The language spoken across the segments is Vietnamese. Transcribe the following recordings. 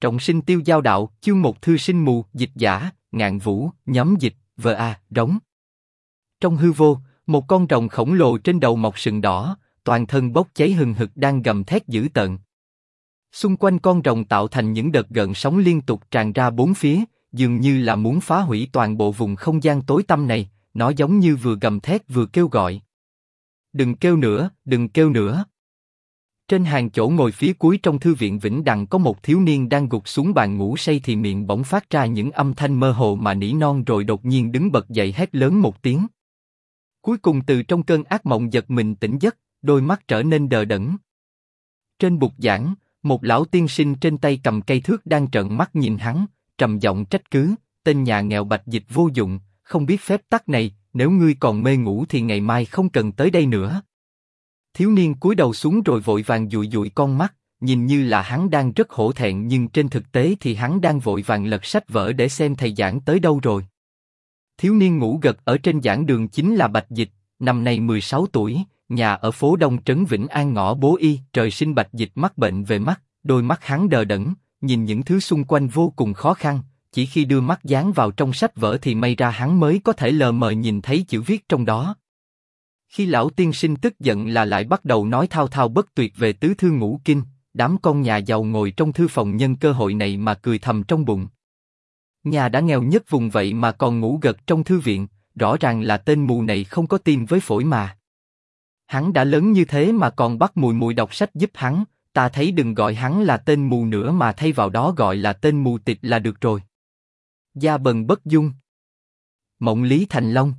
Trọng sinh tiêu giao đạo, chương 1 thư sinh mù, dịch giả, Ngạn Vũ, nhóm dịch, rống. Trong hư vô, một con rồng khổng lồ trên đầu mọc sừng đỏ, toàn thân bốc cháy hừng hực đang gầm thét dữ tợn. Xung quanh con rồng tạo thành những đợt gợn sóng liên tục tràn ra bốn phía, dường như là muốn phá hủy toàn bộ vùng không gian tối tăm này, nó giống như vừa gầm thét vừa kêu gọi. Đừng kêu nữa, đừng kêu nữa. Trên hàng chỗ ngồi phía cuối trong thư viện Vĩnh Đằng có một thiếu niên đang gục xuống bàn ngủ say thì miệng bỗng phát ra những âm thanh mơ hồ mà nỉ non rồi đột nhiên đứng bật dậy hét lớn một tiếng. Cuối cùng từ trong cơn ác mộng giật mình tỉnh giấc, đôi mắt trở nên đờ đẫn. Trên bục giảng, một lão tiên sinh trên tay cầm cây thước đang trợn mắt nhìn hắn, trầm giọng trách cứ, tên nhà nghèo Bạch Dịch vô dụng, không biết phép tắc này, nếu ngươi còn mê ngủ thì ngày mai không cần tới đây nữa. Thiếu niên cúi đầu xuống rồi vội vàng dụi dụi con mắt, nhìn như là hắn đang rất hổ thẹn nhưng trên thực tế thì hắn đang vội vàng lật sách vở để xem thầy giảng tới đâu rồi. Thiếu niên ngủ gật ở trên giảng đường chính là Bạch Dịch, năm nay 16 tuổi, nhà ở phố Đông trấn Vĩnh An ngõ Bố Y. Trời sinh Bạch Dịch mắc bệnh về mắt, đôi mắt hắn đờ đẫn, nhìn những thứ xung quanh vô cùng khó khăn, chỉ khi đưa mắt dán vào trong sách vở thì may ra hắn mới có thể lờ mờ nhìn thấy chữ viết trong đó. Khi lão tiên sinh tức giận là lại bắt đầu nói thao thao bất tuyệt về tứ thư ngũ kinh, đám con nhà giàu ngồi trong thư phòng nhân cơ hội này mà cười thầm trong bụng. Nhà đã nghèo nhất vùng vậy mà còn ngủ gật trong thư viện, rõ ràng là tên mù này không có tim với phổi mà. Hắn đã lớn như thế mà còn bắt mùi mùi đọc sách giúp hắn, ta thấy đừng gọi hắn là tên mù nữa mà thay vào đó gọi là tên mù tịch là được rồi. Gia Bần Bất Dung, Mộng Lý Thành Long,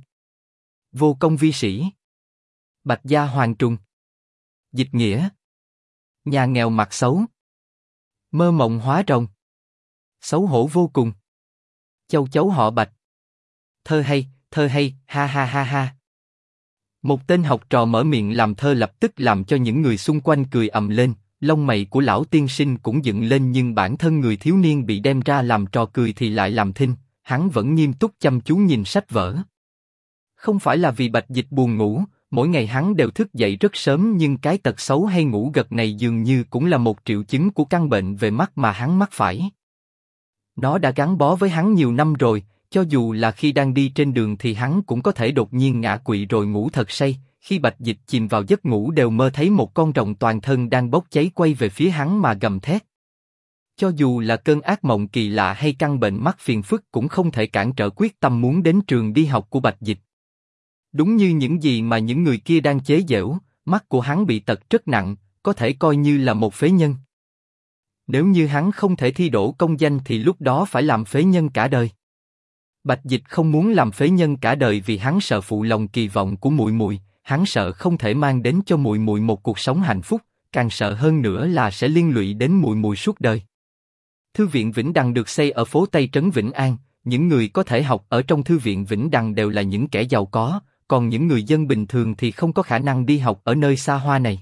Vô Công Vi Sĩ, Bạch Gia Hoàng Trùng, Dịch Nghĩa, Nhà nghèo mặt xấu, Mơ mộng hóa rồng, Xấu hổ vô cùng, Châu chấu họ Bạch. Thơ hay, ha ha ha ha. Một tên học trò mở miệng làm thơ lập tức làm cho những người xung quanh cười ầm lên, lông mày của lão tiên sinh cũng dựng lên nhưng bản thân người thiếu niên bị đem ra làm trò cười thì lại làm thinh, hắn vẫn nghiêm túc chăm chú nhìn sách vở. Không phải là vì Bạch Dịch buồn ngủ, mỗi ngày hắn đều thức dậy rất sớm nhưng cái tật xấu hay ngủ gật này dường như cũng là một triệu chứng của căn bệnh về mắt mà hắn mắc phải. Nó đã gắn bó với hắn nhiều năm rồi, cho dù là khi đang đi trên đường thì hắn cũng có thể đột nhiên ngã quỵ rồi ngủ thật say, khi Bạch Dịch chìm vào giấc ngủ đều mơ thấy một con rồng toàn thân đang bốc cháy quay về phía hắn mà gầm thét. Cho dù là cơn ác mộng kỳ lạ hay căn bệnh mắt phiền phức cũng không thể cản trở quyết tâm muốn đến trường đi học của Bạch Dịch. Đúng như những gì mà những người kia đang chế giễu, mắt của hắn bị tật rất nặng, có thể coi như là một phế nhân. Nếu như hắn không thể thi đỗ công danh thì lúc đó phải làm phế nhân cả đời. Bạch Dịch không muốn làm phế nhân cả đời vì hắn sợ phụ lòng kỳ vọng của muội muội, hắn sợ không thể mang đến cho muội muội một cuộc sống hạnh phúc, càng sợ hơn nữa là sẽ liên lụy đến muội muội suốt đời. Thư viện Vĩnh Đằng được xây ở phố Tây trấn Vĩnh An, những người có thể học ở trong thư viện Vĩnh Đằng đều là những kẻ giàu có, còn những người dân bình thường thì không có khả năng đi học ở nơi xa hoa này.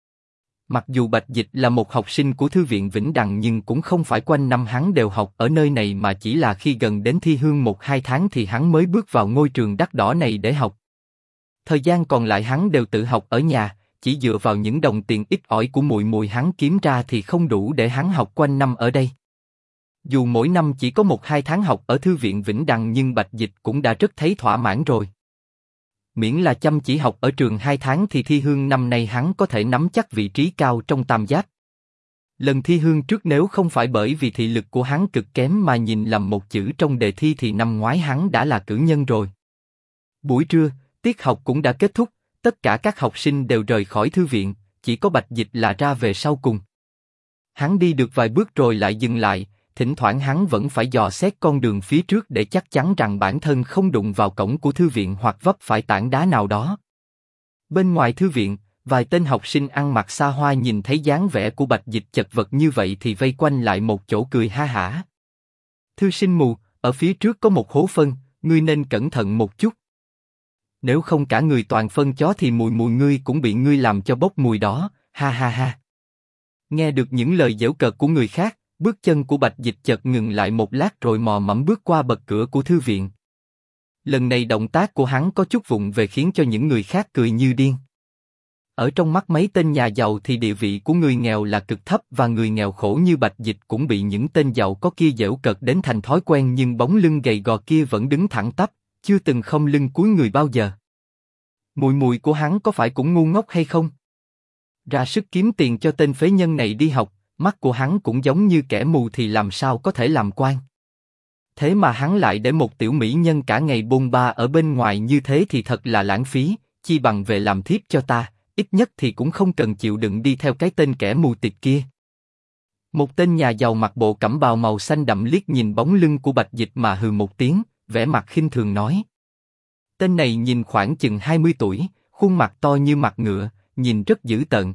Mặc dù Bạch Dịch là một học sinh của thư viện Vĩnh Đằng nhưng cũng không phải quanh năm hắn đều học ở nơi này mà chỉ là khi gần đến thi hương 1-2 tháng thì hắn mới bước vào ngôi trường đắt đỏ này để học. Thời gian còn lại hắn đều tự học ở nhà, chỉ dựa vào những đồng tiền ít ỏi của muội muội hắn kiếm ra thì không đủ để hắn học quanh năm ở đây. Dù mỗi năm chỉ có 1-2 tháng học ở thư viện Vĩnh Đằng nhưng Bạch Dịch cũng đã rất thấy thỏa mãn rồi. Miễn là chăm chỉ học ở trường 2 tháng thì thi hương năm nay hắn có thể nắm chắc vị trí cao trong tam giác. Lần thi hương trước nếu không phải bởi vì thị lực của hắn cực kém mà nhìn lầm một chữ trong đề thi thì năm ngoái hắn đã là cử nhân rồi. Buổi trưa, tiết học cũng đã kết thúc, tất cả các học sinh đều rời khỏi thư viện, chỉ có Bạch Dịch là ra về sau cùng. Hắn đi được vài bước rồi lại dừng lại, thỉnh thoảng hắn vẫn phải dò xét con đường phía trước để chắc chắn rằng bản thân không đụng vào cổng của thư viện hoặc vấp phải tảng đá nào đó. Bên ngoài thư viện, vài tên học sinh ăn mặc xa hoa nhìn thấy dáng vẻ của Bạch Dịch chật vật như vậy thì vây quanh lại một chỗ cười ha hả. Thư sinh mù, ở phía trước có một hố phân, ngươi nên cẩn thận một chút. Nếu không cả người toàn phân chó thì mùi ngươi cũng bị ngươi làm cho bốc mùi đó, ha ha ha. Nghe được những lời giễu cợt của người khác, bước chân của Bạch Dịch chợt ngừng lại một lát rồi mò mẫm bước qua bậc cửa của thư viện. Lần này động tác của hắn có chút vụng về khiến cho những người khác cười như điên. Ở trong mắt mấy tên nhà giàu thì địa vị của người nghèo là cực thấp và người nghèo khổ như Bạch Dịch cũng bị những tên giàu có kia giễu cợt đến thành thói quen nhưng bóng lưng gầy gò kia vẫn đứng thẳng tắp, chưa từng khom lưng cúi người bao giờ. Mùi mùi của hắn có phải cũng ngu ngốc hay không? Ra sức kiếm tiền cho tên phế nhân này đi học, mắt của hắn cũng giống như kẻ mù thì làm sao có thể làm quan. Thế mà hắn lại để một tiểu mỹ nhân cả ngày bôn ba ở bên ngoài như thế thì thật là lãng phí, chi bằng về làm thiếp cho ta, ít nhất thì cũng không cần chịu đựng đi theo cái tên kẻ mù tịt kia. Một tên nhà giàu mặc bộ cẩm bào màu xanh đậm liếc nhìn bóng lưng của Bạch Dịch mà hừ một tiếng, vẻ mặt khinh thường nói. Tên này nhìn khoảng chừng 20 tuổi, khuôn mặt to như mặt ngựa, nhìn rất dữ tợn.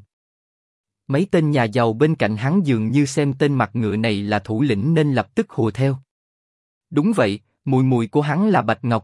Mấy tên nhà giàu bên cạnh hắn dường như xem tên mặt ngựa này là thủ lĩnh nên lập tức hùa theo. Đúng vậy, mùi mùi của hắn là Bạch Ngọc.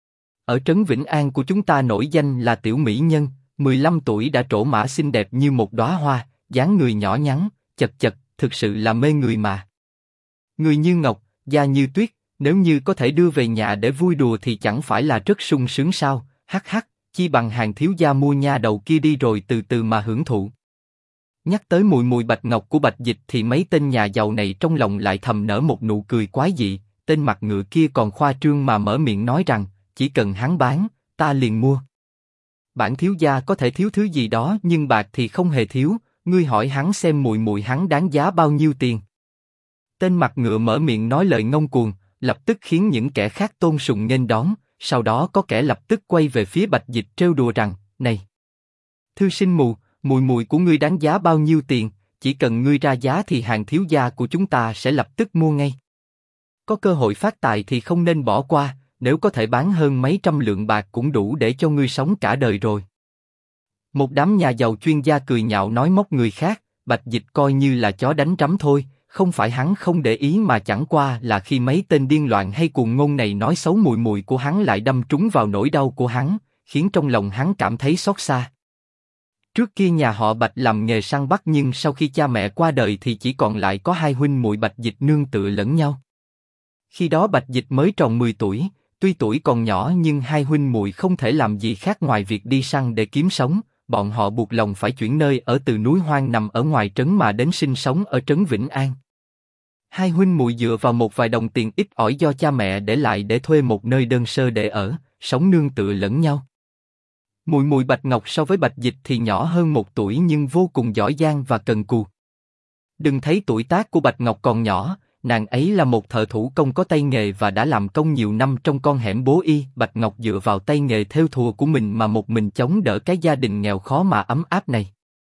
Ở trấn Vĩnh An của chúng ta nổi danh là tiểu mỹ nhân, 15 tuổi đã trổ mã xinh đẹp như một đóa hoa, dáng người nhỏ nhắn, chật chật, thực sự là mê người mà. Người như ngọc, da như tuyết, nếu như có thể đưa về nhà để vui đùa thì chẳng phải là rất sung sướng sao? Hắc hắc, chi bằng hàng thiếu gia mua nha đầu kia đi rồi từ từ mà hưởng thụ. Nhắc tới mùi mùi Bạch Ngọc của Bạch Dịch thì mấy tên nhà giàu này trong lòng lại thầm nở một nụ cười quái dị. Tên mặt ngựa kia còn khoa trương mà mở miệng nói rằng, chỉ cần hắn bán, ta liền mua. Bản thiếu gia có thể thiếu thứ gì đó nhưng bạc thì không hề thiếu, ngươi hỏi hắn xem mùi mùi hắn đáng giá bao nhiêu tiền. Tên mặt ngựa mở miệng nói lời ngông cuồng, lập tức khiến những kẻ khác tôn sùng nghênh đón, sau đó có kẻ lập tức quay về phía Bạch Dịch trêu đùa rằng, này, thư sinh mù, mùi mùi của ngươi đáng giá bao nhiêu tiền, chỉ cần ngươi ra giá thì hàng thiếu gia của chúng ta sẽ lập tức mua ngay. Có cơ hội phát tài thì không nên bỏ qua, nếu có thể bán hơn mấy trăm lượng bạc cũng đủ để cho ngươi sống cả đời rồi. Một đám nhà giàu chuyên gia cười nhạo nói móc người khác, Bạch Dịch coi như là chó đánh rắm thôi, không phải hắn không để ý mà chẳng qua là khi mấy tên điên loạn hay cuồng ngôn này nói xấu mùi mùi của hắn lại đâm trúng vào nỗi đau của hắn, khiến trong lòng hắn cảm thấy xót xa. Trước kia nhà họ Bạch làm nghề săn bắt nhưng sau khi cha mẹ qua đời thì chỉ còn lại có hai huynh muội Bạch Dịch nương tựa lẫn nhau. Khi đó Bạch Dịch mới tròn 10 tuổi, tuy tuổi còn nhỏ nhưng hai huynh muội không thể làm gì khác ngoài việc đi săn để kiếm sống, bọn họ buộc lòng phải chuyển nơi ở từ núi hoang nằm ở ngoài trấn mà đến sinh sống ở trấn Vĩnh An. Hai huynh muội dựa vào một vài đồng tiền ít ỏi do cha mẹ để lại để thuê một nơi đơn sơ để ở, sống nương tựa lẫn nhau. Mùi mùi Bạch Ngọc so với Bạch Dịch thì nhỏ hơn 1 tuổi nhưng vô cùng giỏi giang và cần cù. Đừng thấy tuổi tác của Bạch Ngọc còn nhỏ, nàng ấy là một thợ thủ công có tay nghề và đã làm công nhiều năm trong con hẻm bố y. Bạch Ngọc dựa vào tay nghề thêu thùa của mình mà một mình chống đỡ cái gia đình nghèo khó mà ấm áp này.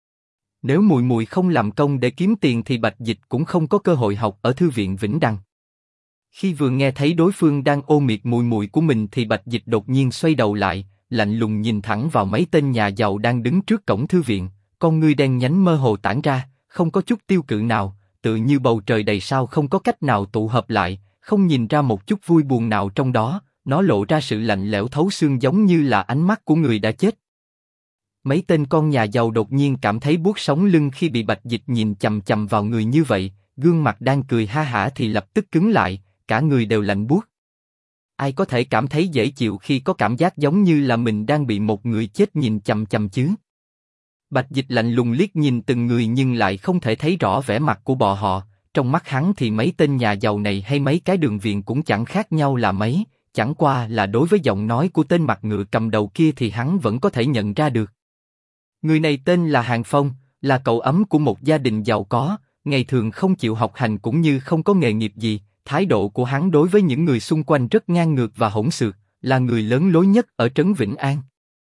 Nếu mùi mùi không làm công để kiếm tiền thì Bạch Dịch cũng không có cơ hội học ở thư viện Vĩnh Đằng. Khi vừa nghe thấy đối phương đang ô miệt mùi mùi của mình thì Bạch Dịch đột nhiên xoay đầu lại, lạnh lùng nhìn thẳng vào mấy tên nhà giàu đang đứng trước cổng thư viện, con ngươi đen nhánh mơ hồ tản ra, không có chút tiêu cự nào, tự như bầu trời đầy sao không có cách nào tụ hợp lại, không nhìn ra một chút vui buồn nào trong đó, nó lộ ra sự lạnh lẽo thấu xương giống như là ánh mắt của người đã chết. Mấy tên con nhà giàu đột nhiên cảm thấy buốt sống lưng khi bị Bạch Dịch nhìn chằm chằm vào người như vậy, gương mặt đang cười ha hả thì lập tức cứng lại, cả người đều lạnh buốt. Ai có thể cảm thấy dễ chịu khi có cảm giác giống như là mình đang bị một người chết nhìn chằm chằm chứ? Bạch Dịch lạnh lùng liếc nhìn từng người nhưng lại không thể thấy rõ vẻ mặt của bọn họ. Trong mắt hắn thì mấy tên nhà giàu này hay mấy cái đường viền cũng chẳng khác nhau là mấy, chẳng qua là đối với giọng nói của tên mặt ngựa cầm đầu kia thì hắn vẫn có thể nhận ra được. Người này tên là Hàng Phong, là cậu ấm của một gia đình giàu có, ngày thường không chịu học hành cũng như không có nghề nghiệp gì. Thái độ của hắn đối với những người xung quanh rất ngang ngược và hỗn xược, là người lớn lối nhất ở trấn Vĩnh An.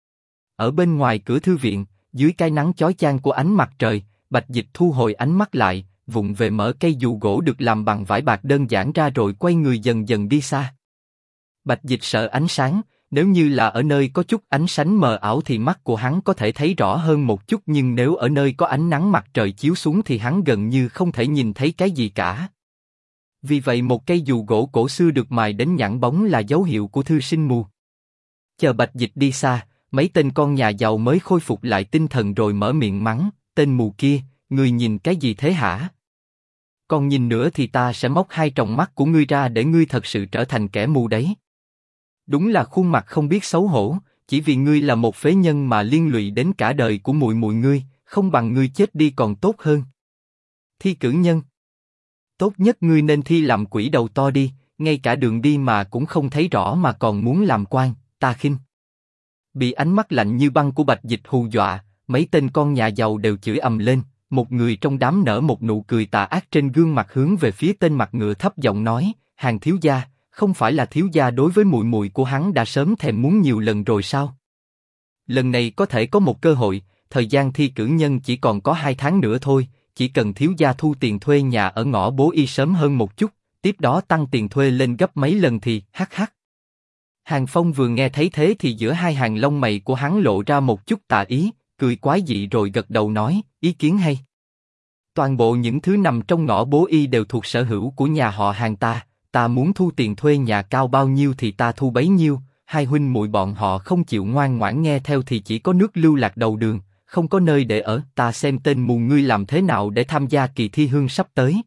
Ở bên ngoài cửa thư viện, dưới cái nắng chói chang của ánh mặt trời, Bạch Dịch thu hồi ánh mắt lại, vụng về mở cây dù gỗ được làm bằng vải bạc đơn giản ra rồi quay người dần dần đi xa. Bạch Dịch sợ ánh sáng, nếu như là ở nơi có chút ánh sáng mờ ảo thì mắt của hắn có thể thấy rõ hơn một chút nhưng nếu ở nơi có ánh nắng mặt trời chiếu xuống thì hắn gần như không thể nhìn thấy cái gì cả. Vì vậy một cây dù gỗ cổ xưa được mài đến nhẵn bóng là dấu hiệu của thư sinh mù. Chờ Bạch Dịch đi xa, mấy tên con nhà giàu mới khôi phục lại tinh thần rồi mở miệng mắng, tên mù kia, ngươi nhìn cái gì thế hả? Còn nhìn nữa thì ta sẽ móc hai tròng mắt của ngươi ra để ngươi thật sự trở thành kẻ mù đấy. Đúng là khuôn mặt không biết xấu hổ, chỉ vì ngươi là một phế nhân mà liên lụy đến cả đời của muội muội ngươi, không bằng ngươi chết đi còn tốt hơn. Thi cử nhân. Tốt nhất ngươi nên thi làm quỷ đầu to đi, ngay cả đường đi mà cũng không thấy rõ mà còn muốn làm quan, ta khinh. Bị ánh mắt lạnh như băng của Bạch Dịch hù dọa, mấy tên con nhà giàu đều chửi ầm lên. Một người trong đám nở một nụ cười tà ác trên gương mặt hướng về phía tên mặt ngựa thấp giọng nói: Hàng thiếu gia, không phải là thiếu gia đối với muội muội của hắn đã sớm thèm muốn nhiều lần rồi sao? Lần này có thể có một cơ hội, thời gian thi cử nhân chỉ còn có 2 tháng nữa thôi, chỉ cần thiếu gia thu tiền thuê nhà ở ngõ Bố Y sớm hơn một chút, tiếp đó tăng tiền thuê lên gấp mấy lần thì hắc. Hàng Phong vừa nghe thấy thế thì giữa hai hàng lông mày của hắn lộ ra một chút tà ý, cười quái dị rồi gật đầu nói: ý kiến hay. Toàn bộ những thứ nằm trong ngõ Bố Y đều thuộc sở hữu của nhà họ Hàng ta muốn thu tiền thuê nhà cao bao nhiêu thì ta thu bấy nhiêu. Hai huynh muội bọn họ không chịu ngoan ngoãn nghe theo thì chỉ có nước lưu lạc đầu đường, không có nơi để ở. Ta xem tên mù ngươi làm thế nào để tham gia kỳ thi hương sắp tới.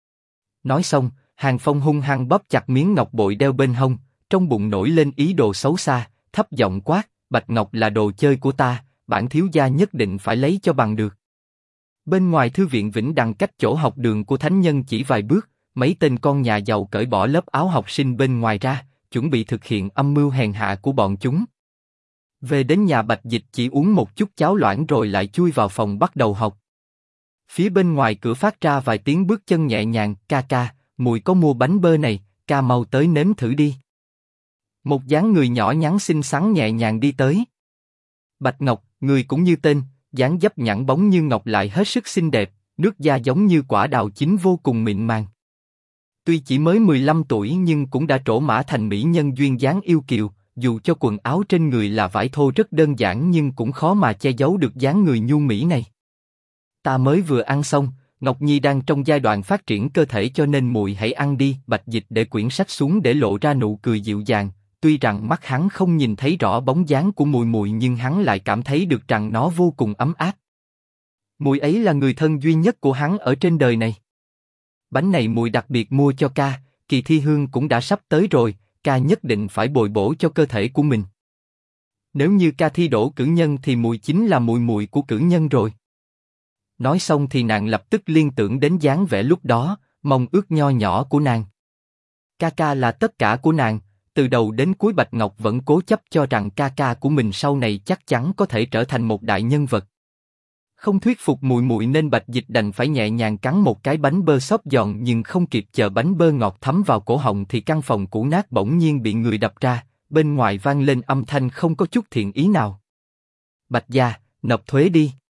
Nói xong, Hàng Phong hung hăng bóp chặt miếng ngọc bội đeo bên hông, trong bụng nổi lên ý đồ xấu xa, thấp giọng quát: Bạch ngọc là đồ chơi của ta, bản thiếu gia nhất định phải lấy cho bằng được. Bên ngoài thư viện Vĩnh Đằng cách chỗ học đường của thánh nhân chỉ vài bước, mấy tên con nhà giàu cởi bỏ lớp áo học sinh bên ngoài ra, chuẩn bị thực hiện âm mưu hèn hạ của bọn chúng. Về đến nhà Bạch Dịch chỉ uống một chút cháo loãng rồi lại chui vào phòng bắt đầu học. Phía bên ngoài cửa phát ra vài tiếng bước chân nhẹ nhàng: ca, mùi có mua bánh bơ này, ca mau tới nếm thử đi. Một dáng người nhỏ nhắn xinh xắn nhẹ nhàng đi tới. Bạch Ngọc, người cũng như tên, dáng dấp nhẵn bóng như ngọc lại hết sức xinh đẹp, nước da giống như quả đào chín vô cùng mịn màng. Tuy chỉ mới 15 tuổi nhưng cũng đã trổ mã thành mỹ nhân duyên dáng yêu kiều, dù cho quần áo trên người là vải thô rất đơn giản nhưng cũng khó mà che giấu được dáng người nhu mỹ này. Ta mới vừa ăn xong, Ngọc Nhi đang trong giai đoạn phát triển cơ thể cho nên muội hãy ăn đi. Bạch Dịch để quyển sách xuống để lộ ra nụ cười dịu dàng. Tuy rằng mắt hắn không nhìn thấy rõ bóng dáng của muội muội nhưng hắn lại cảm thấy được rằng nó vô cùng ấm áp. Muội ấy là người thân duy nhất của hắn ở trên đời này. Bánh này muội đặc biệt mua cho ca, kỳ thi hương cũng đã sắp tới rồi, ca nhất định phải bồi bổ cho cơ thể của mình. Nếu như ca thi đỗ cử nhân thì muội chính là muội muội của cử nhân rồi. Nói xong thì nàng lập tức liên tưởng đến dáng vẻ lúc đó, mong ước nho nhỏ của nàng. Ca là tất cả của nàng. Từ đầu đến cuối Bạch Ngọc vẫn cố chấp cho rằng ca của mình sau này chắc chắn có thể trở thành một đại nhân vật. Không thuyết phục muội muội nên Bạch Dịch đành phải nhẹ nhàng cắn một cái bánh bơ xốp giòn, nhưng không kịp chờ bánh bơ ngọt thấm vào cổ họng thì căn phòng cũ nát bỗng nhiên bị người đập ra, bên ngoài vang lên âm thanh không có chút thiện ý nào. Bạch gia, nộp thuế đi.